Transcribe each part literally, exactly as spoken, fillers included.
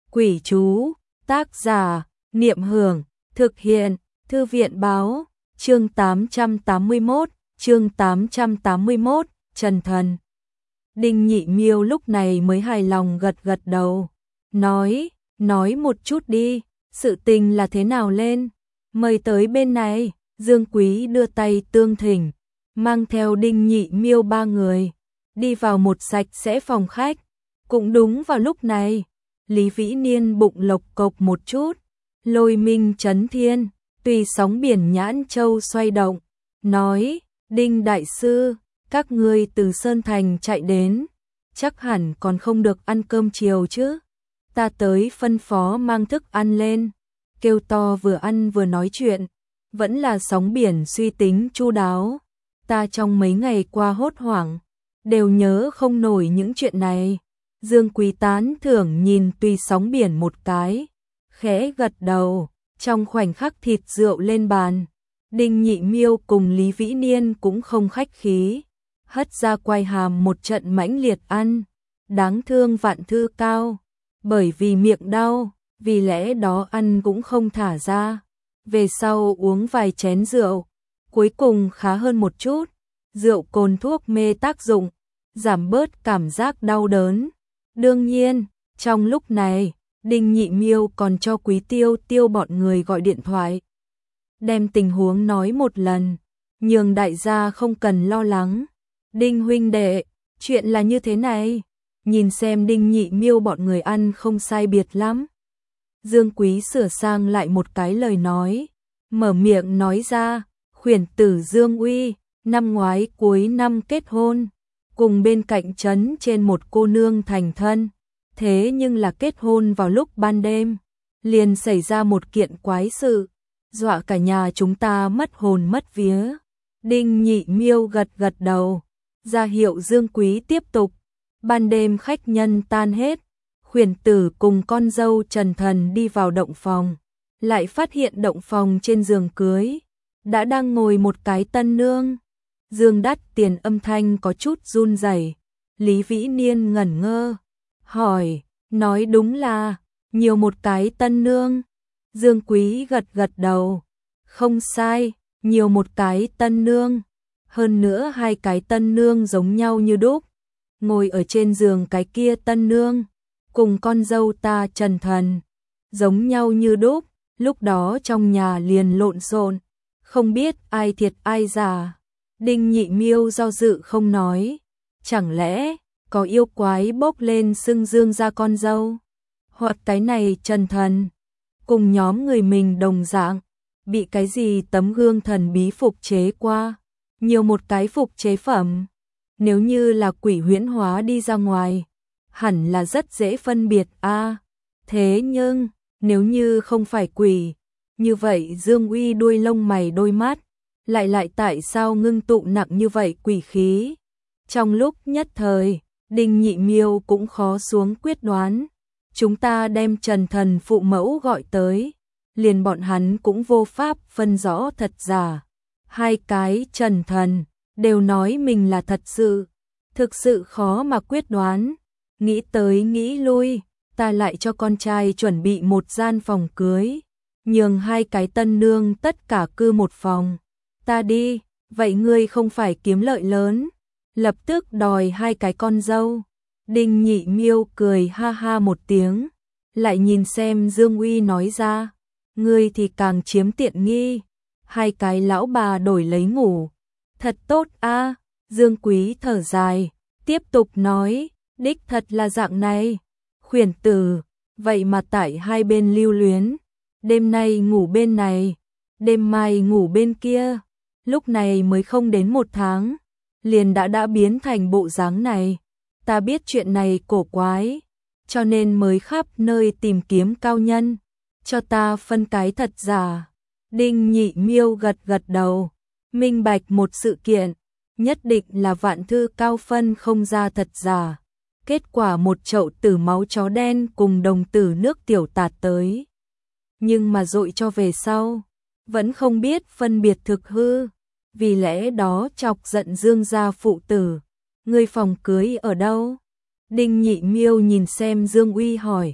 Quỷ chú, tác giả, Niệm Hưởng, thực hiện, Thư viện báo, chương tám trăm tám mươi mốt, chương tám trăm tám mươi mốt, Trần Thần. Đinh Nhị Miêu lúc này mới hài lòng gật gật đầu, nói, nói một chút đi, sự tình là thế nào lên, mời tới bên này. Dương Quý đưa tay tương thỉnh, mang theo Đinh Nhị Miêu ba người, đi vào một sạch sẽ phòng khách. Cũng đúng vào lúc này, Lý Vĩ Niên bụng lộc cộc một chút, lôi minh chấn thiên, tùy sóng biển nhãn châu xoay động, nói, Đinh Đại Sư, các ngươi từ Sơn Thành chạy đến, chắc hẳn còn không được ăn cơm chiều chứ, ta tới phân phó mang thức ăn lên, kêu to vừa ăn vừa nói chuyện, vẫn là sóng biển suy tính chu đáo, ta trong mấy ngày qua hốt hoảng, đều nhớ không nổi những chuyện này. Dương Quý tán thưởng nhìn tùy sóng biển một cái, khẽ gật đầu, trong khoảnh khắc thịt rượu lên bàn, Đinh Nhị Miêu cùng Lý Vĩ Niên cũng không khách khí, hất ra quai hàm một trận mãnh liệt ăn, đáng thương Vạn Thư Cao, bởi vì miệng đau, vì lẽ đó ăn cũng không thả ra, về sau uống vài chén rượu, cuối cùng khá hơn một chút, rượu cồn thuốc mê tác dụng, giảm bớt cảm giác đau đớn. Đương nhiên, trong lúc này, Đinh Nhị Miêu còn cho Quý Tiêu Tiêu bọn người gọi điện thoại, đem tình huống nói một lần, nhường đại gia không cần lo lắng. Đinh huynh đệ, chuyện là như thế này, nhìn xem Đinh Nhị Miêu bọn người ăn không sai biệt lắm. Dương Quý sửa sang lại một cái lời nói, mở miệng nói ra, khuyển tử Dương Uy, năm ngoái cuối năm kết hôn, cùng bên cạnh trấn trên một cô nương thành thân, thế nhưng là kết hôn vào lúc ban đêm, liền xảy ra một kiện quái sự, dọa cả nhà chúng ta mất hồn mất vía. Đinh Nhị Miêu gật gật đầu, ra hiệu Dương Quý tiếp tục. Ban đêm khách nhân tan hết, khuyển tử cùng con dâu Trần Thần đi vào động phòng, lại phát hiện động phòng trên giường cưới đã đang ngồi một cái tân nương. Dương Đắt Tiền âm thanh có chút run rẩy. Lý Vĩ Niên ngẩn ngơ, hỏi, nói đúng là nhiều một cái tân nương. Dương Quý gật gật đầu, không sai, nhiều một cái tân nương, hơn nữa hai cái tân nương giống nhau như đúc. Ngồi ở trên giường cái kia tân nương, cùng con dâu ta Trần Thần, giống nhau như đúc, lúc đó trong nhà liền lộn xộn, không biết ai thiệt ai giả. Đinh Nhị Miêu do dự không nói, chẳng lẽ có yêu quái bốc lên xưng Dương ra con dâu, hoặc cái này Trần Thần cùng nhóm người mình đồng dạng, bị cái gì tấm gương thần bí phục chế qua, nhiều một cái phục chế phẩm. Nếu như là quỷ huyễn hóa đi ra ngoài, hẳn là rất dễ phân biệt a. À, thế nhưng, nếu như không phải quỷ, như vậy Dương Uy đuôi lông mày đôi mắt, lại lại tại sao ngưng tụ nặng như vậy quỷ khí? Trong lúc nhất thời, Đinh Nhị Miêu cũng khó xuống quyết đoán. Chúng ta đem Trần Thần phụ mẫu gọi tới, liền bọn hắn cũng vô pháp phân rõ thật giả. Hai cái Trần Thần đều nói mình là thật sự, thực sự khó mà quyết đoán. Nghĩ tới nghĩ lui, ta lại cho con trai chuẩn bị một gian phòng cưới, nhường hai cái tân nương tất cả cư một phòng. Ta đi, vậy ngươi không phải kiếm lợi lớn, lập tức đòi hai cái con dâu. Đinh Nhị Miêu cười ha ha một tiếng, lại nhìn xem Dương Uy nói ra, ngươi thì càng chiếm tiện nghi, hai cái lão bà đổi lấy ngủ. Thật tốt a. À. Dương Quý thở dài, tiếp tục nói, đích thật là dạng này. Khuyển tử, vậy mà tại hai bên lưu luyến, đêm nay ngủ bên này, đêm mai ngủ bên kia, lúc này mới không đến một tháng, liền đã đã biến thành bộ dáng này. Ta biết chuyện này cổ quái, cho nên mới khắp nơi tìm kiếm cao nhân, cho ta phân cái thật giả. Đinh Nhị Miêu gật gật đầu, minh bạch một sự kiện, nhất định là Vạn Thư Cao phân không ra thật giả. Kết quả một chậu tử máu chó đen cùng đồng tử nước tiểu tạt tới. Nhưng mà dội cho về sau, vẫn không biết phân biệt thực hư, vì lẽ đó chọc giận Dương gia phụ tử. Người phòng cưới ở đâu? Đinh Nhị Miêu nhìn xem Dương Uy hỏi.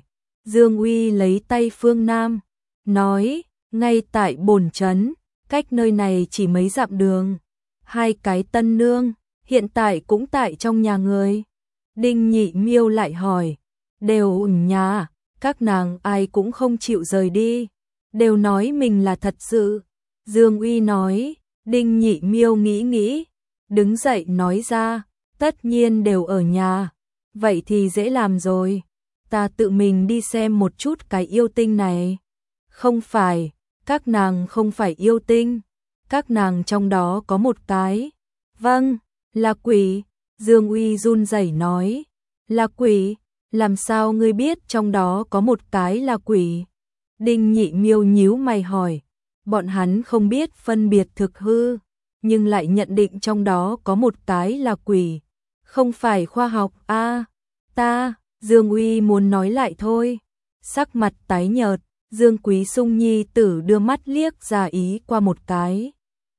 Dương Uy lấy tay Phương Nam, nói, ngay tại bổn trấn, cách nơi này chỉ mấy dặm đường. Hai cái tân nương, hiện tại cũng tại trong nhà người. Đinh Nhị Miêu lại hỏi, đều ở nhà, các nàng ai cũng không chịu rời đi, đều nói mình là thật sự. Dương Uy nói, Đinh Nhị Miêu nghĩ nghĩ, đứng dậy nói ra, tất nhiên đều ở nhà, vậy thì dễ làm rồi, ta tự mình đi xem một chút cái yêu tinh này. Không phải, các nàng không phải yêu tinh, các nàng trong đó có một cái. Vâng, là quỷ. Dương Uy run rẩy nói, là quỷ, làm sao ngươi biết trong đó có một cái là quỷ? Đinh Nhị Miêu nhíu mày hỏi, bọn hắn không biết phân biệt thực hư, nhưng lại nhận định trong đó có một cái là quỷ. Không phải khoa học a à, ta, Dương Uy muốn nói lại thôi. Sắc mặt tái nhợt, Dương Quý Sung nhi tử đưa mắt liếc ra ý qua một cái.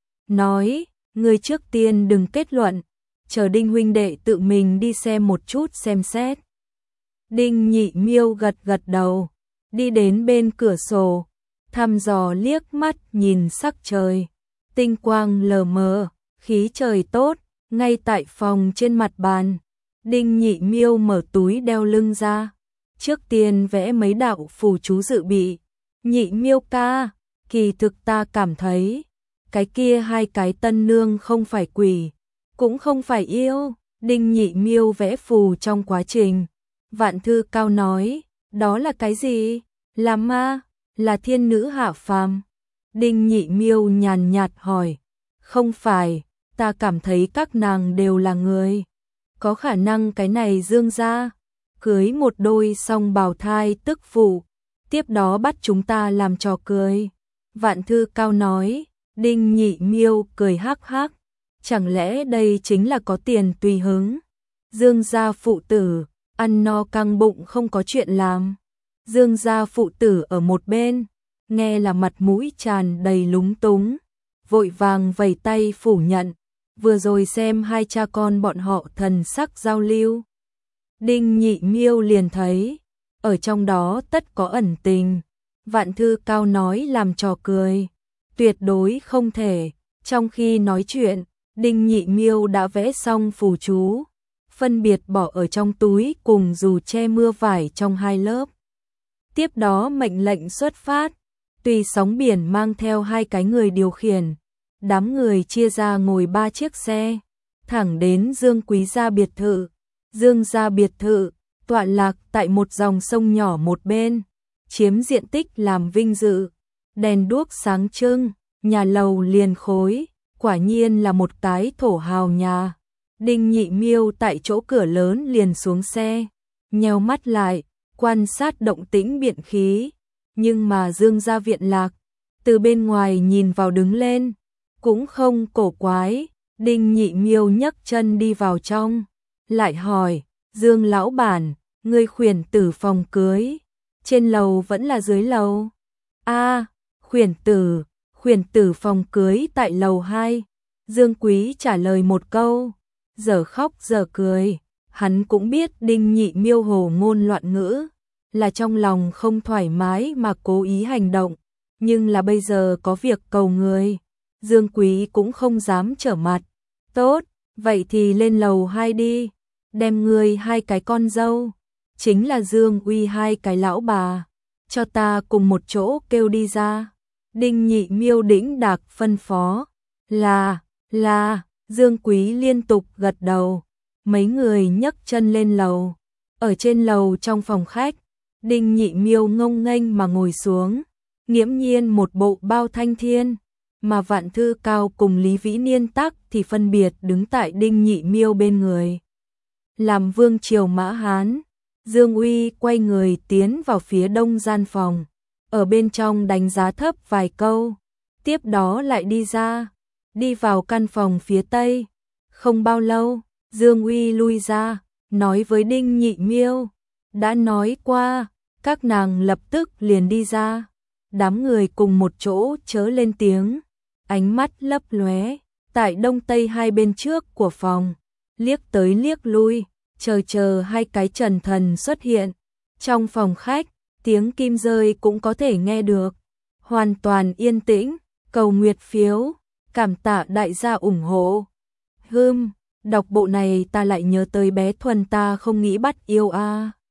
Nói, ngươi trước tiên đừng kết luận, chờ Đinh huynh đệ tự mình đi xem một chút xem xét. Đinh Nhị Miêu gật gật đầu, đi đến bên cửa sổ, thăm dò liếc mắt nhìn sắc trời. Tinh quang lờ mờ, khí trời tốt, ngay tại phòng trên mặt bàn. Đinh Nhị Miêu mở túi đeo lưng ra, trước tiên vẽ mấy đạo phù chú dự bị. Nhị Miêu ca, kỳ thực ta cảm thấy, cái kia hai cái tân nương không phải quỷ, cũng không phải yêu. Đinh Nhị Miêu vẽ phù trong quá trình, Vạn Thư Cao nói, đó là cái gì? Là ma, là thiên nữ hạ phàm. Đinh Nhị Miêu nhàn nhạt hỏi, không phải, ta cảm thấy các nàng đều là người. Có khả năng cái này Dương gia cưới một đôi song bào thai tức phụ, tiếp đó bắt chúng ta làm trò cười. Vạn Thư Cao nói. Đinh Nhị Miêu cười hắc hắc, chẳng lẽ đây chính là có tiền tùy hứng? Dương gia phụ tử, ăn no căng bụng không có chuyện làm. Dương gia phụ tử ở một bên, nghe là mặt mũi tràn đầy lúng túng, vội vàng vẩy tay phủ nhận, vừa rồi xem hai cha con bọn họ thần sắc giao lưu. Đinh Nhị Miêu liền thấy, ở trong đó tất có ẩn tình. Vạn Thư Cao nói làm trò cười, tuyệt đối không thể. Trong khi nói chuyện, Đinh Nhị Miêu đã vẽ xong phù chú, phân biệt bỏ ở trong túi cùng dù che mưa vải trong hai lớp. Tiếp đó mệnh lệnh xuất phát, tùy sóng biển mang theo hai cái người điều khiển, đám người chia ra ngồi ba chiếc xe, thẳng đến Dương Quý gia biệt thự. Dương gia biệt thự tọa lạc tại một dòng sông nhỏ một bên, chiếm diện tích làm vinh dự, đèn đuốc sáng trưng, nhà lầu liền khối, quả nhiên là một cái thổ hào nhà. Đinh Nhị Miêu tại chỗ cửa lớn liền xuống xe, nheo mắt lại, quan sát động tĩnh biện khí, nhưng mà Dương gia viện lạc, từ bên ngoài nhìn vào đứng lên, cũng không cổ quái. Đinh Nhị Miêu nhấc chân đi vào trong, lại hỏi, Dương lão bản, ngươi khuyển tử phòng cưới, trên lầu vẫn là dưới lầu? A, à, khuyển tử, khuyển tử phòng cưới tại lầu hai. Dương Quý trả lời một câu, giờ khóc giờ cười, hắn cũng biết Đinh Nhị Miêu hồ ngôn loạn ngữ, là trong lòng không thoải mái mà cố ý hành động, nhưng là bây giờ có việc cầu người, Dương Quý cũng không dám trở mặt. Tốt, vậy thì lên lầu hai đi, đem ngươi hai cái con dâu, chính là Dương Uy hai cái lão bà, cho ta cùng một chỗ kêu đi ra. Đinh Nhị Miêu đĩnh đạc phân phó, là, là, Dương Quý liên tục gật đầu, mấy người nhấc chân lên lầu. Ở trên lầu trong phòng khách, Đinh Nhị Miêu ngông nghênh mà ngồi xuống, nghiễm nhiên một bộ bao thanh thiên, mà Vạn Thư Cao cùng Lý Vĩ Niên tắc thì phân biệt đứng tại Đinh Nhị Miêu bên người. Làm vương triều Mã Hán, Dương Uy quay người tiến vào phía đông gian phòng, ở bên trong đánh giá thấp vài câu, tiếp đó lại đi ra, đi vào căn phòng phía tây. Không bao lâu, Dương Uy lui ra, nói với Đinh Nhị Miêu, đã nói qua, các nàng lập tức liền đi ra. Đám người cùng một chỗ chớ lên tiếng, ánh mắt lấp lóe, tại đông tây hai bên trước của phòng, liếc tới liếc lui, chờ chờ hai cái trần thần xuất hiện. Trong phòng khách, tiếng kim rơi cũng có thể nghe được. Hoàn toàn yên tĩnh, cầu nguyệt phiếu, cảm tạ đại gia ủng hộ. Hừm, đọc bộ này ta lại nhớ tới bé Thuần ta không nghĩ bắt yêu a. À.